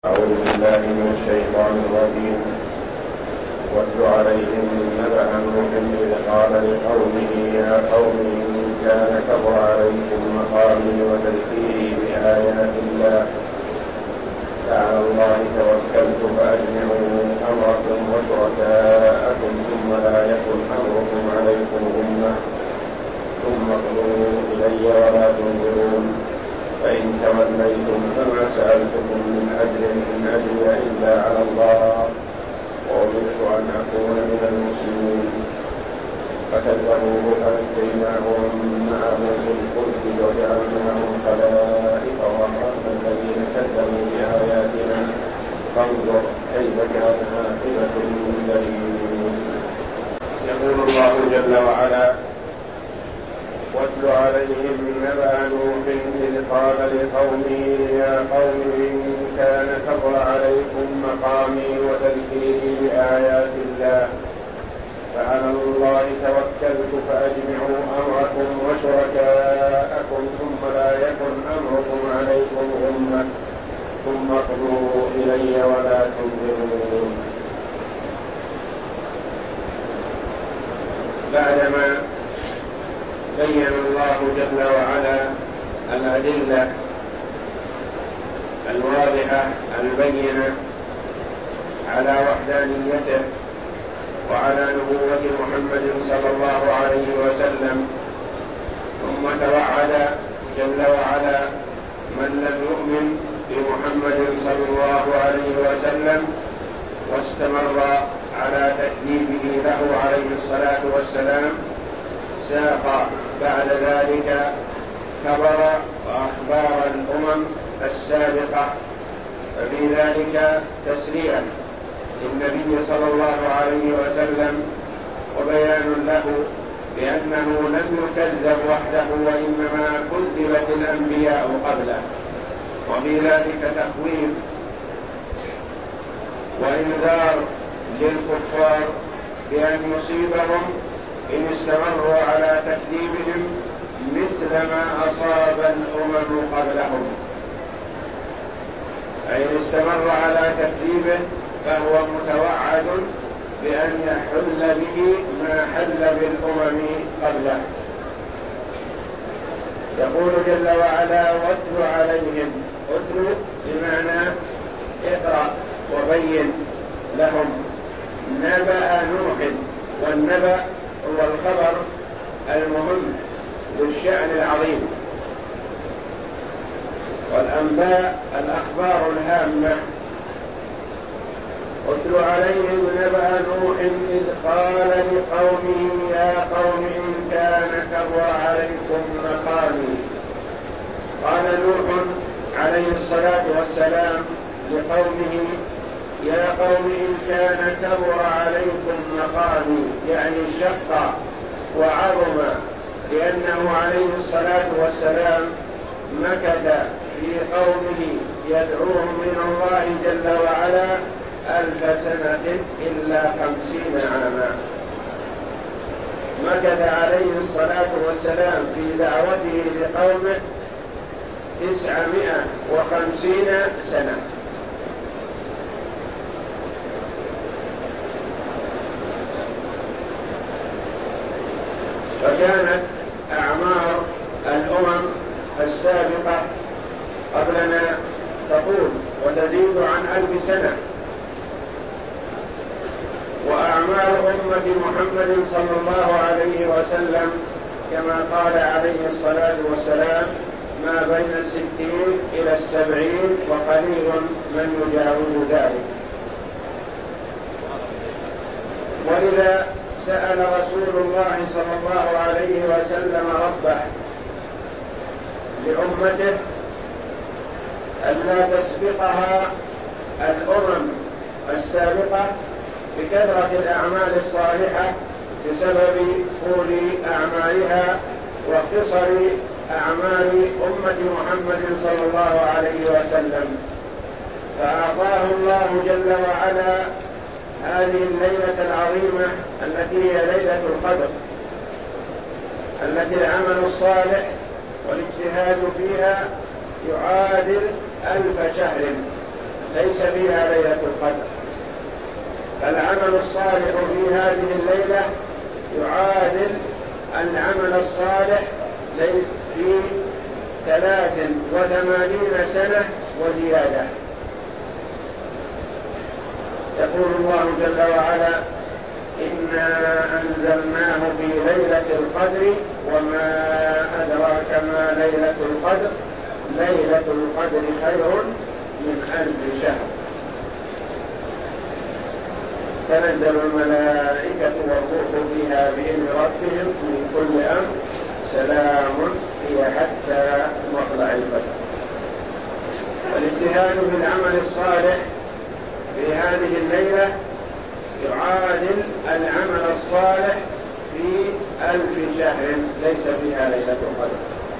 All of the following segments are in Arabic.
أعوذ بالله من الشيطان الرجيم. واتل عليهم نبأ نوح إذ قال لقومه يا قوم إن كان كبر عليكم مقامي وتذكيري بآيات الله فعلى الله توكلت فأجمعوا أمركم وشركاءكم ثم لا يكن أمركم عليكم غمة ثم اقضوا إلي ولا تنظرون فإن توليتم فما سألتكم من أجر إن أجري إلا على الله وأمرت أن أكون من المسلمين. فكذبوه فنجيناه ومن معه في الفلك وجعلناهم خلائف وأغرقنا الذين كذبوا بآياتنا فانظر كيف كان عاقبة المنذرين. يقول الله جل وعلا: واتل عليهم نبأ نوح إذ قال لقومه يا قوم إن كان كبر عليكم مقامي وتذكيري بآيات الله فعلى الله توكلت فأجمعوا أمركم وشركاءكم ثم لا يكن أمركم عليكم غمة ثم اقضوا إلي ولا تنظرون. بعدما بين الله جل وعلا الأدلة الواضحة البينة على وحدانيته وعلى نبوة محمد صلى الله عليه وسلم، ثم توعد جل وعلا من لم يؤمن بمحمد صلى الله عليه وسلم واستمر على تكذيبه له عليه الصلاة والسلام ساق بعد ذلك خبر وأخبار الأمم السابقة، ففي ذلك تسلية للنبي صلى الله عليه وسلم وبيان له بأنه لم يكذب وحده وإنما كذبت الأنبياء قبله، وفي ذلك تخويف وإنذار للكفار بأن يصيبهم إن استمروا على تكذيبهم مثل ما أصاب الأمم قبلهم، أي إن استمر على تكذيبه فهو متوعد بأن يحل به ما حل بالأمم قبله. يقول جل وعلا: واتل عليهم. اتل بمعنى اقرأ وبين لهم نبأ نوح، والنبأ هو الخبر المهم للشأن العظيم، والأنباء الأخبار الهامة. اتل عليهم نبأ نوح إذ قال لقومه يا قوم إن كان كبر عليكم مقامي. قال نوح عليه الصلاة والسلام لقومه يا قوم إن كان كبر عليكم مقامي، يعني شق وعظم، لأنه عليه الصلاة والسلام مكث في قومه يدعوهم من الله جل وعلا 1000 سنة إلا 50 عاما. مكث عليه الصلاة والسلام في دعوته لقومه 950 سنة. فكانت أعمار الأمم السابقة قبلنا تطول وتزيد عن 1000 سنة، وأعمار أمة محمد صلى الله عليه وسلم كما قال عليه الصلاة والسلام ما بين 60 إلى 70 وقليل من يجاوز ذلك. ولذا سأل رسول الله صلى الله عليه وسلم ربه لأمته ألا تسبقها الأمم السابقة بكثرة الأعمال الصالحة بسبب طول أعمالها وقصر أعمال أمة محمد صلى الله عليه وسلم، فأعطاه الله جل وعلا هذه الليلة العظيمة التي هي ليلة القدر، التي العمل الصالح والاجتهاد فيها يعادل 1000 شهر ليس فيها ليلة القدر. فالعمل الصالح في هذه الليلة يعادل العمل الصالح في 83 سنة وزيادة. يقول الله جل وعلا: إنا أنزلناه في ليلة القدر وما أدراك ما ليلة القدر ليلة القدر خير من 1000 شهر. تنزل الملائكة والروح فيها بإذن ربهم من كل أمر سلام هي حتى مطلع الفجر. والاجتهاد في العمل الصالح في هذه الليلة يعادل العمل الصالح في 1000 شهر ليس فيها ليلة القدر.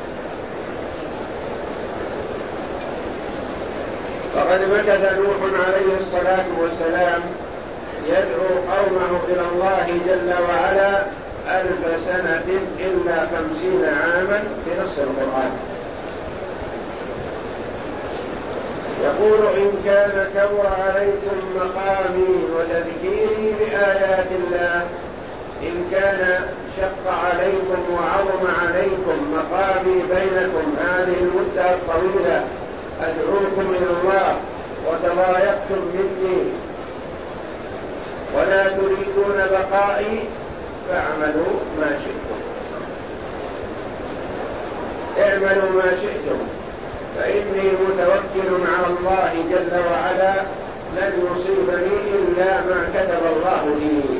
فقد مكث نوح عليه الصلاة والسلام يدعو قومه إلى الله جل وعلا 1000 سنة إلا 50 عاما في نص القرآن. يقول: إن كان كبر عليكم مقامي وتذكيري بآيات الله، إن كان شق عليكم وعظم عليكم مقامي بينكم هذه المدة الطويلة أدعوكم إلى الله وتضايقتم مني ولا تريدون بقائي فاعملوا ما شئتم. اعملوا ما شئتم فإني متوكل على الله جل وعلا، لن يصيبني إلا ما كتب الله لي.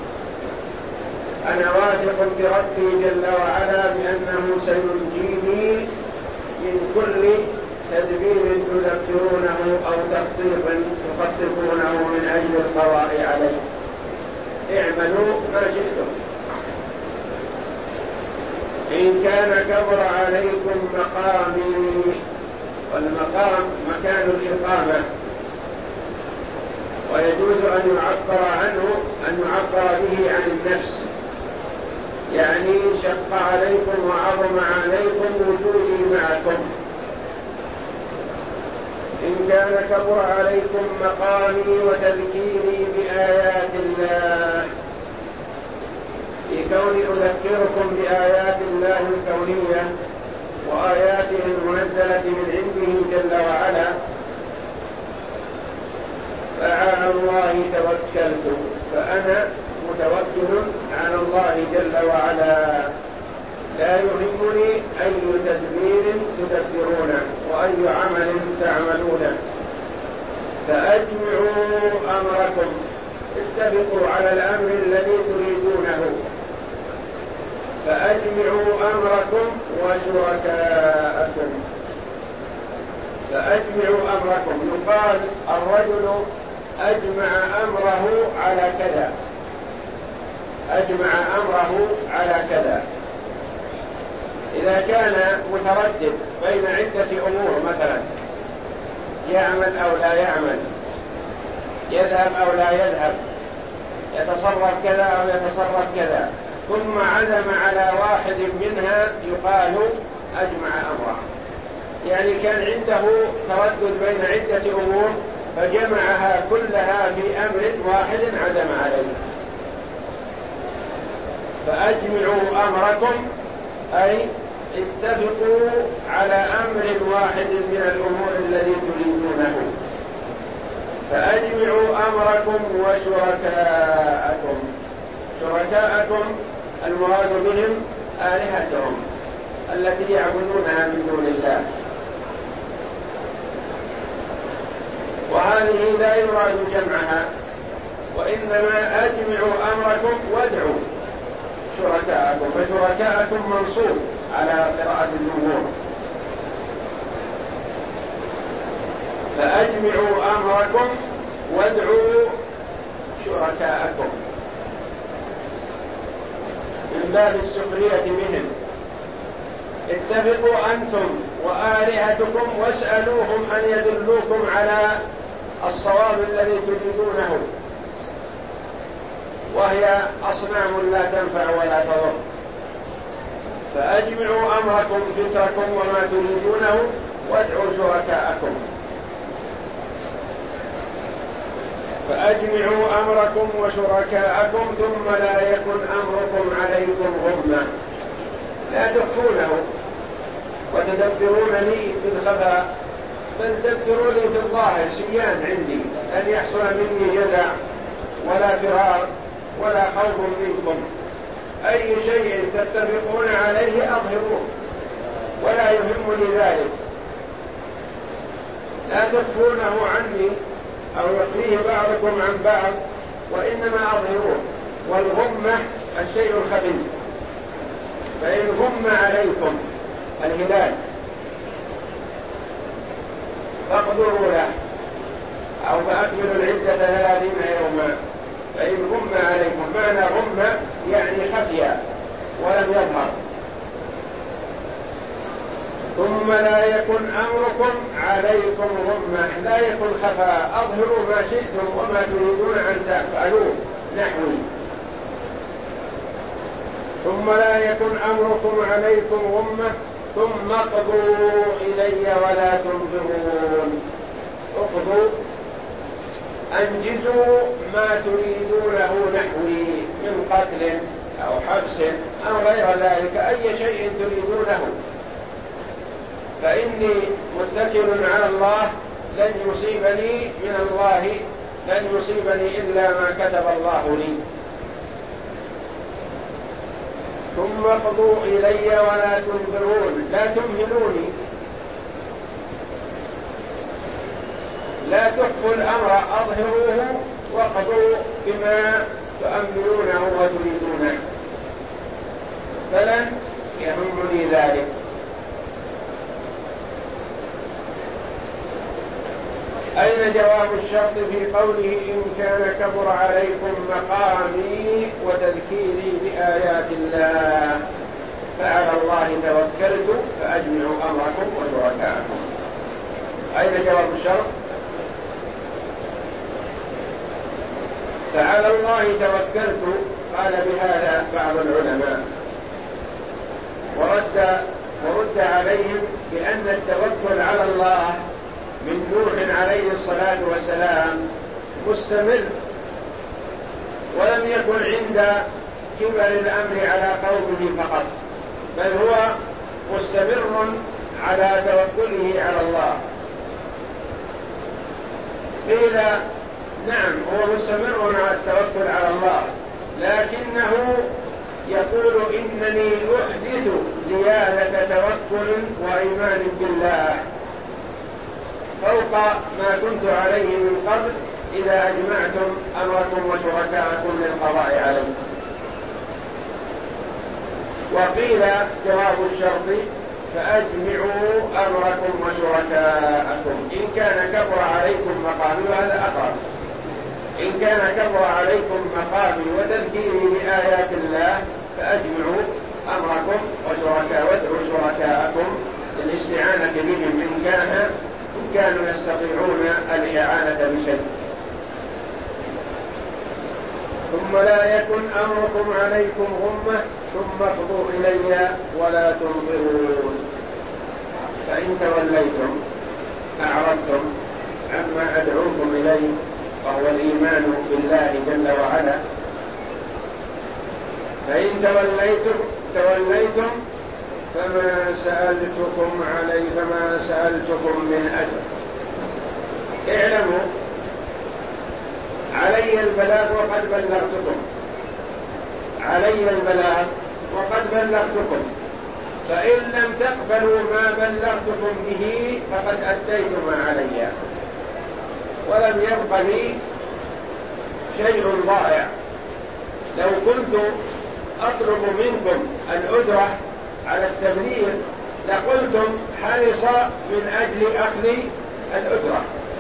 أنا واثق بربي جل وعلا بأنه سينجيني من كل تدبير تدبرونه أو تخططونه من أجل القضاء عليه. اعملوا ما شئتم. إن كان كبر عليكم مقامي، والمقام مكان الإقامة، ويجوز أن يعبر به عن النفس، يعني شق عليكم وعظم عليكم وجودي معكم. إن كان كبر عليكم مقامي وتذكيري بآيات الله، في كوني أذكركم بآيات الله الكونية وآياته المنزلة من عنده جل وعلا، فعلى الله توكلت، فأنا متوكل على الله جل وعلا، لا يهمني أي تدبير تدبرونه وأي عمل تعملونه. فأجمعوا أمركم، اتفقوا على الأمر الذي تريدونه. فأجمعوا أمركم وشركاءكم. فأجمعوا أمركم، يقال الرجل أجمع أمره على كذا، أجمع أمره على كذا. إذا كان متردد بين عدة أمور، مثلا يعمل أو لا يعمل، يذهب أو لا يذهب، يتصرف كذا أو يتصرف كذا، ثم عزم على واحد منها، يقال أجمع أمره. يعني كان عنده تردد بين عدة أمور فجمعها كلها في أمر واحد عزم عليه. فأجمعوا أمركم أي اتفقوا على أمر واحد من الأمور الذي تريدونه. فأجمعوا أمركم وشركاءكم. شركاءكم المراد بهم آلهتهم التي يعبدونها من دون الله، وهذه لا يراد جمعها، وإنما أجمعوا أمركم وادعوا شركاءكم. فشركاءكم منصوب على قراءة الجمهور. فأجمعوا أمركم وادعوا شركاءكم من باب السخرية بهم. اتفقوا أنتم وآلهتكم واسألوهم أن يدلوكم على الصواب الذي تريدونه، وهي أصنام لا تنفع ولا تضر. فأجمعوا أمركم، فكركم وما تريدونه، وادعوا شركاءكم. فأجمعوا أمركم وشركاءكم ثم لا يكن أمركم عليكم غمة، لا تخفونه وتدبرون لي بالخفاء، بل دبروا لي في الظاهر شيئان عندي، أن يحصل مني جزع ولا فرار ولا خوف منكم، أي شيء تتفقون عليه أظهروه ولا يهمني ذلك، لا تخفونه عني أو يخفيه بعضكم عن بعض، وإنما أظهروه. والغمة الشيء الخفي، فإن غم عليكم الهلال فاقدروا له أو فأكملوا العدة 30 يوما. فإن غم عليكم، معنى غم يعني خفي ولم يظهر. ثم لا يكن أمركم عليكم غمة، لا يكن خفاء، أظهروا ما شئتم وما تريدون أن تفعلوه نحوي. ثم لا يكن أمركم عليكم غمة ثم اقضوا إلي ولا تنظرون. اقضوا أنجزوا ما تريدونه نحوي من قتل أو حبس أو غير ذلك، أي شيء تريدونه، فإني متكل على الله، لن يصيبني من الله، لن يصيبني إلا ما كتب الله لي. ثم اقضوا إلي ولا تنظرون، لا تمهلوني، لا تخفوا الأمر، أظهروه واقضوا بما تؤمنونه وتريدونه، فلن يهمني ذلك. أين جواب الشرط في قوله إن كان كبر عليكم مقامي وتذكيري بآيات الله فعلى الله توكلت فأجمعوا أمركم وشركاءكم؟ أين جواب الشرط؟ فعلى الله توكلت، قال بهذا بعض العلماء، ورد عليهم بأن التوكل على الله من نوح عليه الصلاة والسلام مستمر، ولم يكن عند كبر الأمر على قومه فقط، بل هو مستمر على توكله على الله. قيل نعم هو مستمر على التوكل على الله، لكنه يقول إنني أحدث زيادة توكل وإيمان بالله فوق ما كنت عليه من قبل إذا أجمعتم أمركم وشركاءكم للقضاء عليه. وقيل جواب الشرط فأجمعوا أمركم وشركاءكم إن كان كبر عليكم مقامي، وهذا أقرب، إن كان كبر عليكم مقامي وتذكيري بآيات الله فأجمعوا أمركم وشركاء، وادعوا شركاءكم للاستعانة بهم إن كانوا يستطيعون الإعانة بشيء. ثم لا يكن أمركم عليكم غمة ثم اقضوا إلي ولا تنظرون. فإن توليتم أعرضتم عما أدعوكم إليه وهو الإيمان بالله جل وعلا، فإن توليتم فما سألتكم من أجر. اعلموا علي البلاغ وقد بلغتكم، علي البلاغ وقد بلغتكم، فإن لم تقبلوا ما بلغتكم به فقد أديت ما علي، ولم يبق لي شيء ضائع. لو كنت أطلب منكم الأجرة على التبليغ لقلتم حرص من أجل أخذ الأجرة،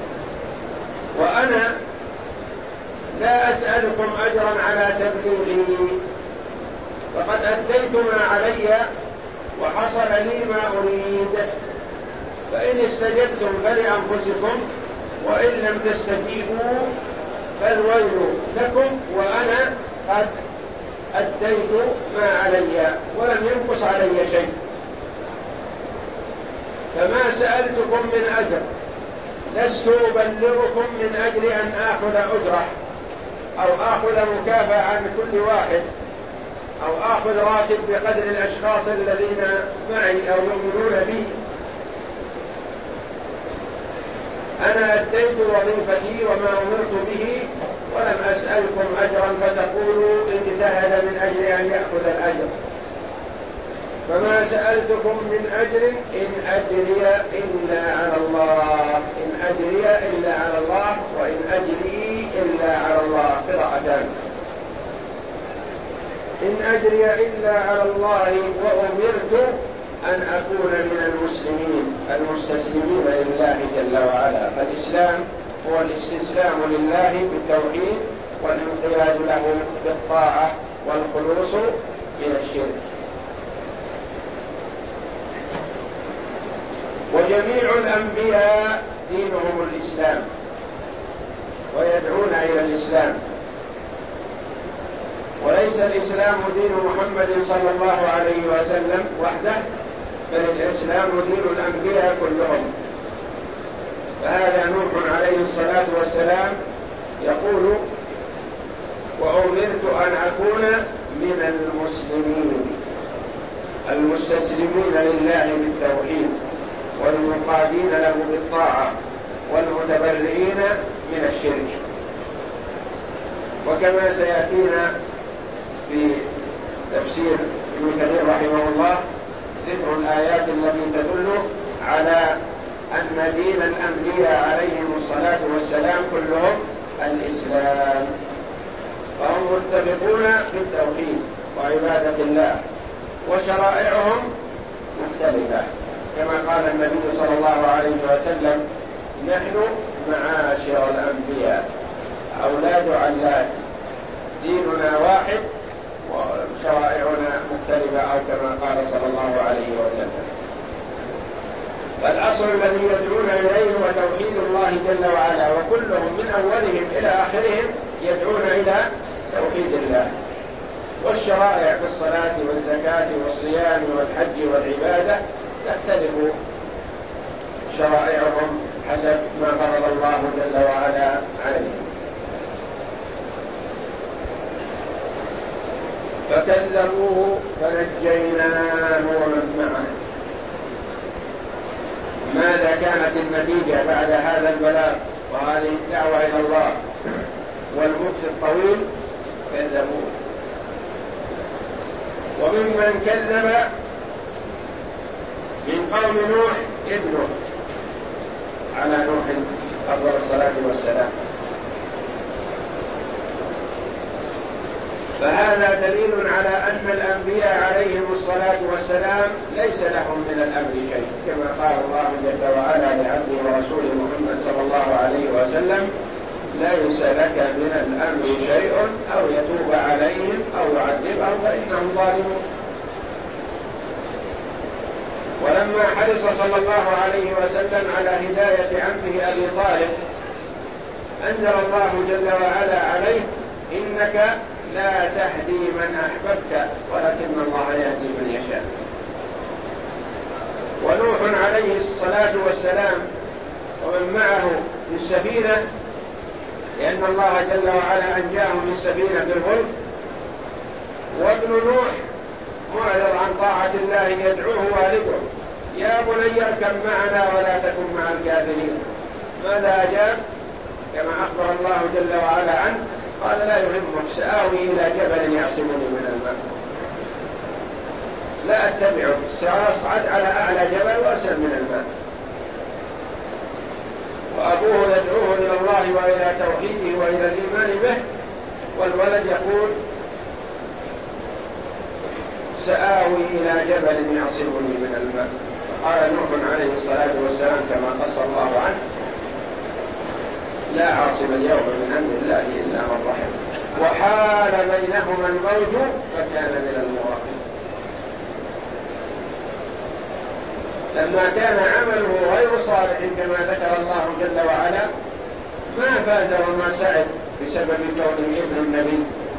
وأنا لا أسألكم أجرا على تبليغي، فقد أديت ما علي وحصل لي ما أريد. فإن استجبتم فلأنفسكم وإن لم تستجيبوا فالويل لكم، وأنا قد أديت ما علي ولم ينقص علي شيء. فما سألتكم من أجر لست أبلغكم من أجل أن آخذ أجرة أو آخذ مكافأة عن كل واحد أو آخذ راتب بقدر الأشخاص الذين معي أو يؤمنون بي. أنا أديت وظيفتي وما أمرت به ولم أسألكم أجرا فتقولوا اجتهد من أجل أن يأخذ الأجر، فما سألتكم من أجر إن أجري إلا على الله، إن أجري إلا على الله، وإن أجري إلا على الله، قراءتان. إن أجري إلا على الله وأمرت أن أكون من المسلمين المستسلمين لله جل وعلا. فالإسلام هو الاستسلام لله بالتوحيد والانقياد له بالطاعة والخلوص من الشرك. وجميع الأنبياء دينهم الإسلام ويدعون إلى الإسلام، وليس الإسلام دين محمد صلى الله عليه وسلم وحده، بل الإسلام دين الأنبياء كلهم. فهذا نوح عليه الصلاة والسلام يقول: وأمرت أن أكون من المسلمين المستسلمين لله بالتوحيد والمنقادين له بالطاعة والمتبرئين من الشرك. وكما سيأتينا في تفسير ابن كثير رحمه الله ذكر الآيات التي تدل على أن دين الأنبياء عليهم الصلاة والسلام كلهم الإسلام، فهم متفقون في التوحيد وعبادة الله، وشرائعهم مختلفة كما قال النبي صلى الله عليه وسلم: نحن معاشر الأنبياء أولاد علات، ديننا واحد وشرائعنا مختلفة، أو كما قال صلى الله عليه وسلم. فالأصل الذي يدعون إليه هو توحيد الله جل وعلا، وكلهم من أولهم إلى آخرهم يدعون إلى توحيد الله. والشرائع في الصلاة والزكاة والصيام والحج والعبادة تختلف شرائعهم حسب ما فرض الله جل وعلا عليهم. فكذبوه فنجيناه ومن معه. ماذا كانت النتيجة بعد هذا البلاغ وهذه الدعوة إلى الله والمكث الطويل؟ كذبوه. وممن كذب من قوم نوح ابنه على نوح أفضل الصلاة والسلام. فهذا دليل على أن الأنبياء عليهم الصلاة والسلام ليس لهم من الأمر شيء، كما قال الله جل وعلا لعبده ورسوله محمد صلى الله عليه وسلم: ليس لك من الأمر شيء أو يتوب عليهم أو يعذبهم فإنهم ظالمون. ولما حرص صلى الله عليه وسلم على هداية عمه أبي طالب أنزل الله جل وعلا عليه: إنك لا تهدي من أحببت ولكن الله يهدي من يشاء. ونوح عليه الصلاة والسلام ومن معه في السفينة، لأن الله جل وعلا أنجاهم من السفينة بالفلك، وابن نوح معرض عن طاعة الله يدعوه والده: يا بني اركب معنا ولا تكن مع الكافرين. ماذا أجاب؟ كما أخبر الله جل وعلا عنه: قال: لا يهمك، سآوي إلى جبل يعصمني من الماء. لا أتبعك، سأصعد على أعلى جبل وأسلم من الماء. وأبوه يدعوه إلى الله وإلى توحيده وإلى الإيمان به، والولد يقول: سآوي إلى جبل يعصمني من الماء. قال نوح عليه الصلاة والسلام كما قص الله عنه: لا عاصم اليوم من أمر الله إلا من رحم، وحال بينهما الموج فكان من المغرقين. لما كان عمله غير صالح كما ذكر الله جل وعلا ما فاز وما سعد بسبب كونه ابن النبي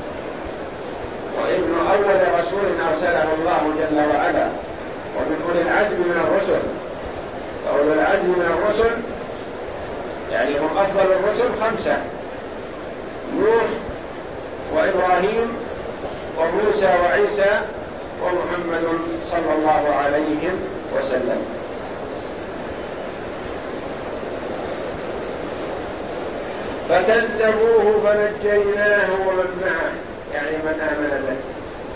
وابن أول رسول أرسله الله جل وعلا ومن أولي العزم من الرسل. فأولي العزم من الرسل يعني هم أفضل الرسل 5: نوح وإبراهيم وموسى وعيسى ومحمد صلى الله عليه وسلم. فكذبوه فنجيناه ومن معه، يعني من آمن به.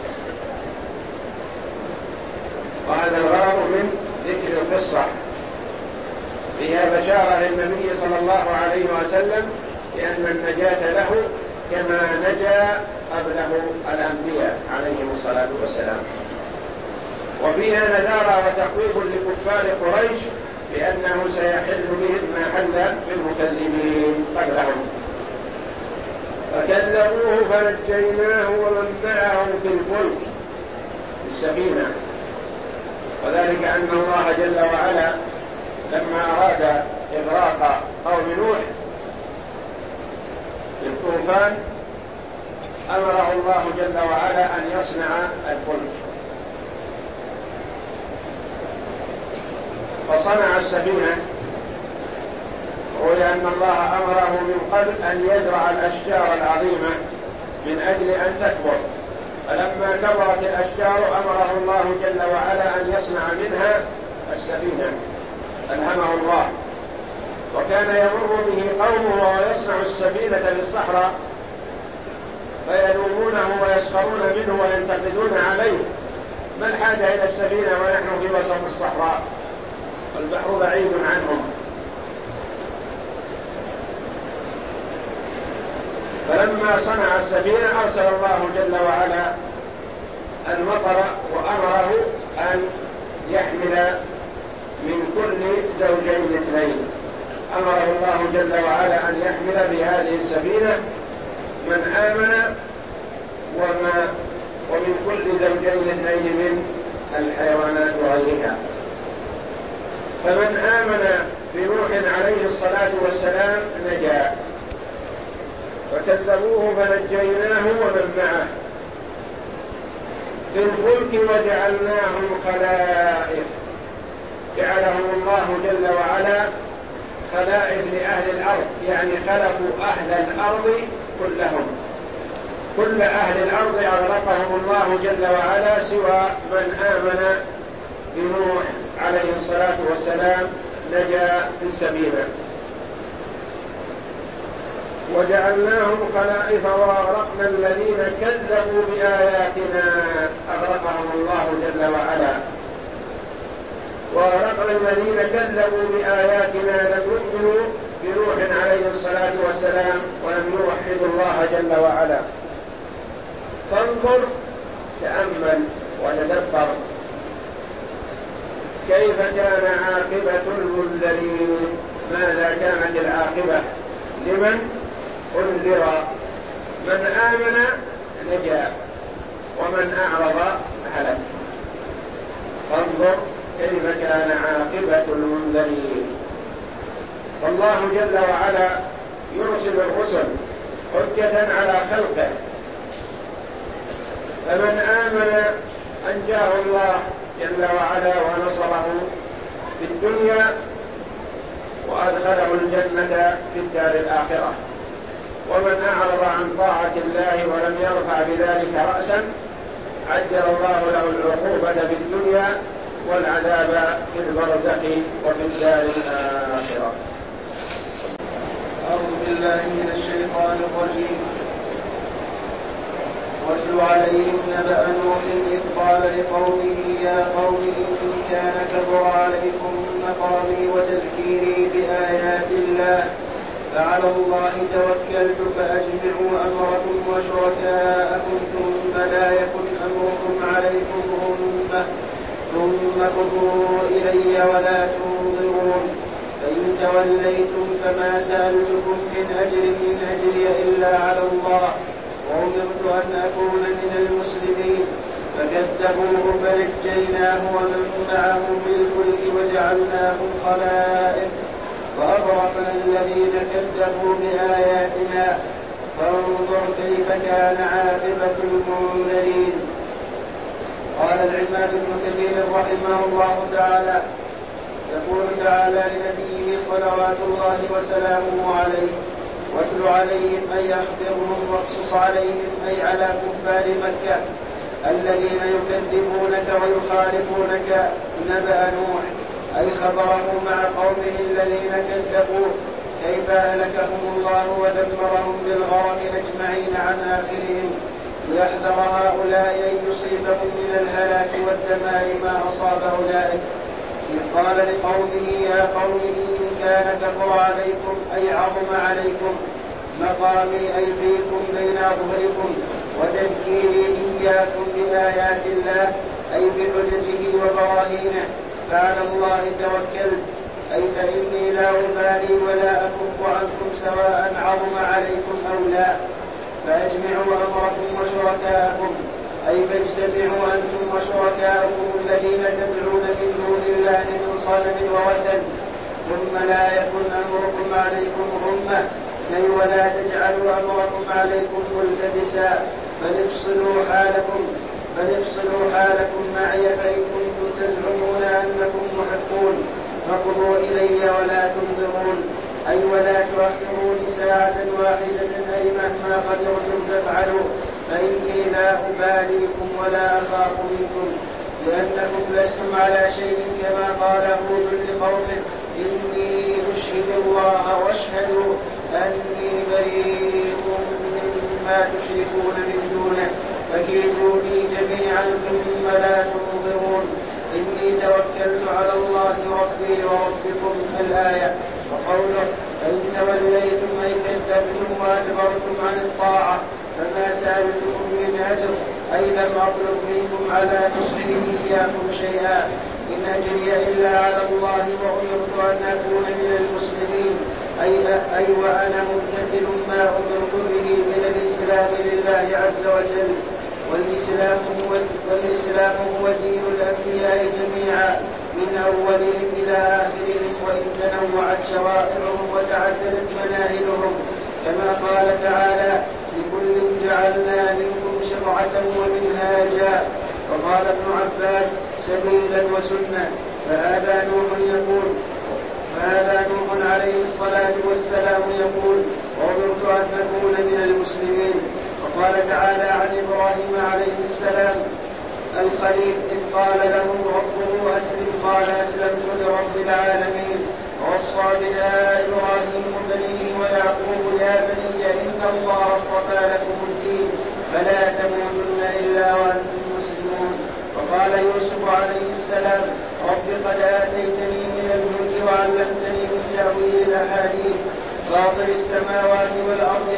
وهذا الغرض من ذكر القصة، فيها بشارة للنبي صلى الله عليه وسلم لأن النجاة له كما نجا قبله الأنبياء عليهم الصلاة والسلام. وفيها نذارة وتخويف لكفار قريش لأنه سيحل بهم ما حل بالمكذبين قبلهم. فكذبوه فنجيناه ومن معه في الفلك، في السفينة. وذلك أن الله جل وعلا لما أراد إغراق قوم نوح بالطوفان أمره الله جل وعلا أن يصنع الفلك، فصنع السفينة. ولأن الله أمره من قبل أن يزرع الأشجار العظيمة من أجل أن تكبر، فلما كبرت الأشجار أمره الله جل وعلا أن يصنع منها السفينة، ألهمه الله. وكان يمر به قومه ويصنع السفينة في الصحراء فيلومونه ويسخرون منه وينتقدون عليه: ما الحاجة إلى السفينة ونحن في وسط الصحراء والبحر بعيد عنهم؟ فلما صنع السفينة أرسل الله جل وعلا المطر وأمره أن يحمل من كل زوجين 2. أمره الله جل وعلا أن يحمل بهذه السفينة من آمن ومن كل زوجين 2 من الحيوانات وغيرها. فمن آمن بنوح عليه الصلاة والسلام نجا، فكذبوه فنجيناه ومن معه في الفلك وجعلناهم خلائف. جعلهم الله جل وعلا خلائف لأهل الأرض، يعني خلقوا أهل الأرض كلهم، كل أهل الأرض أغرقهم الله جل وعلا سوى من آمن بنوح عليه الصلاة والسلام نجا في السفينة. وجعلناهم خلائف وأغرقنا الذين كذبوا بآياتنا، أغرقهم الله جل وعلا. وأغرقنا الذين كذبوا بآياتنا لم يؤمنوا بنوح عليه الصلاة والسلام ولم يوحدوا الله جل وعلا. فانظر، تأمل وتدبر كيف كان عاقبة المنذرين. ماذا كانت العاقبة لمن أنذر؟ من آمن نجا ومن أعرض هلك. فانظر كيف كان عاقبة المنذرين. فالله جل وعلا يرسل الرسل حجة على خلقه، فمن آمن أنجاه الله جل وعلا ونصره في الدنيا وأدخله الجنة في الدار الآخرة. ومن أعرض عن طاعة الله ولم يرفع بذلك رأسا عجل الله له العقوبة في الدنيا والعذاب في البرزخ وفي الدار الآخرة. أعوذ بالله من الشيطان الرجيم. واتل عليهم نبأ نوح إذ قال لقومه يا قوم إن كان كبر عليكم مقامي وتذكيري بآيات الله فعلى الله توكلت فأجمعوا أمركم وشركاءكم ثم لا يكن أمركم عليكم غمة ثم قضوا إلي ولا تنظرون. فإن توليتم فما سألتكم من أجري إلا على الله وأمرت أن أكون من المسلمين. فكذبوه فنجيناه ومن معه بالفلك وجعلناهم خلائف وأغرقنا الذين كذبوا بآياتنا فانظر كيف كان عاقبة المنذرين. قال العماد بن كثير رحمه الله تعالى: يقول تعالى لنبيه صلوات الله وسلامه عليه: واتل عليهم أي أخبرهم واقصص عليهم أي على كفار مكة الذين يكذبونك ويخالفونك نبأ نوح أي خبره مع قومه الذين كذبوه كيف أهلكهم الله ودمرهم بالغرق أجمعين عن آخرهم ليحذر هؤلاء أن يصيبهم من الهلاك والدمار ما أصاب أولئك. إذ قال لقومه: يا قوم إن كان كبر عليكم أي عظم عليكم مقامي أي فيكم بين أظهركم وتذكيري إياكم بآيات الله أي بحججه وبراهينه فعلى الله توكلت أي فإني لا أبالي ولا أكف عنكم سواء عظم عليكم أو لا فأجمعوا أمركم وشركاءكم أي فاجتمعوا أنتم وشركاءكم الذين تدعون من دون الله من صنم ووثن ثم لا يكن أمركم عليكم غمة أي ولا تجعلوا أمركم عليكم ملتبسا بل افصلوا حالكم معي فإن كنتم تزعمون أنكم محقون فقضوا إلي ولا تنظرون أي ولا تؤخروني ساعة واحدة أي مهما قدرتم فافعلوا فإني لا أباليكم ولا أخاف منكم لأنكم لستم على شيء كما قال هود لقومه إني أشهد الله واشهدوا أني بريء مما تشركون من دونه فكيدوني جميعا ثم لا تنظرون إني توكلت على الله ربي وربكم الآية. وقوله فإن توليتم أي كذبتم وأدبرتم عن الطاعة فما سألتكم من أجر أي لم أطلب منكم على نصحي إياكم شيئا إن أجري إلا على الله وأمرت أن أكون من المسلمين أي وأنا ممتثل ما أمرت به من الإسلام لله عز وجل والإسلام هو دين الأنبياء جميعا من أولهم إلى آخرهم وإن تنوعت شرائعهم وتعددت مناهلهم كما قال تعالى لكل جعلنا منكم شرعة ومنهاجا وقال ابن عباس سبيلا وسنة فهذا نوح عليه الصلاة والسلام يقول وأمرت أن أكون من المسلمين. وقال تعالى عن إبراهيم عليه السلام الخليل إذ قال له ربه أسلم قال أسلمت لرب العالمين ووصى بها إبراهيم بنيه ويعقوب يا بني إن الله اصطفى لكم الدين فلا تموتن إلا وأنتم مسلمون. وقال يوسف عليه السلام رب قد آتيتني من الملك وعلمتني من تأويل الأحاديث فاطر السماوات والأرض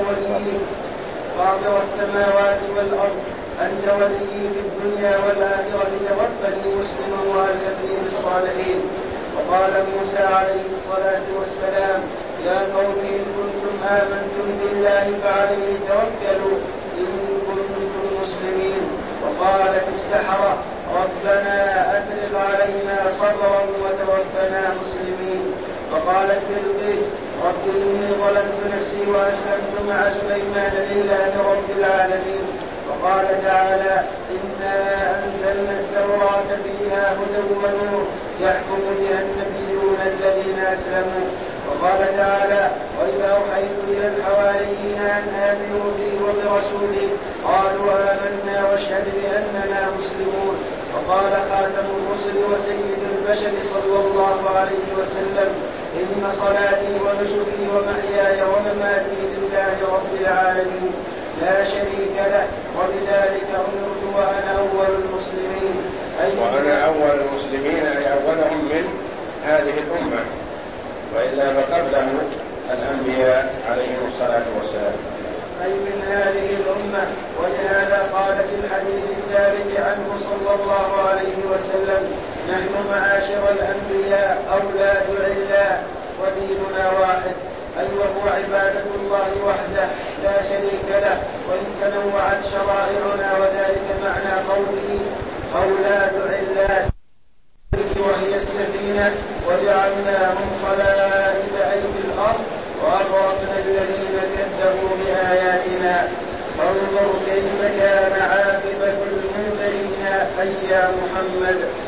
أنت ولي في الدنيا والآخرة توفني مسلما وألحقني بالصالحين. وقال موسى عليه الصلاة والسلام يا قوم إن كنتم آمنتم بالله فعليه توكلوا إن كنتم مسلمين. وقالت السحرة ربنا أفرغ علينا صبرا وتوفنا مسلمين. وقالت بلقيس رب إني ظلمت نفسي وأسلمت مع سليمان لله رب العالمين. وقال تعالى إنا أنزلنا التوراة فيها هدى ونور يحكم بها النبيون الذين أسلموا. وقال تعالى وإذا أوحيت إلى الحواريين أن آمنوا بي وبرسولي قالوا آمنا واشهد بأننا مسلمون. وقال خاتم الرسل وسيد البشر صلى الله عليه وسلم إن صلاتي ونسكي ومحياي ومماتي لله رب العالمين لا شريك له وبذلك أمرت وأنا أول المسلمين. وأنا أول المسلمين أي أولهم من هذه الأمة وإلا فقبله الأنبياء عليهم الصلاة والسلام أي من هذه الأمة. ولهذا قال في الحديث الثابت عنه صلى الله عليه وسلم نحن معاشر الأنبياء أولاد علاء وديننا واحد أي وهو عبادة الله وحده لا شريك له وإن تنوعت شرائعنا وذلك معنى قوله أولاد علاء وهي السفينة وجعلناهم خلائف أي في الأرض وأغرقنا الذين كذبوا بآياتنا فانظر كيف كان عاقبة المنذرين أي يا محمد.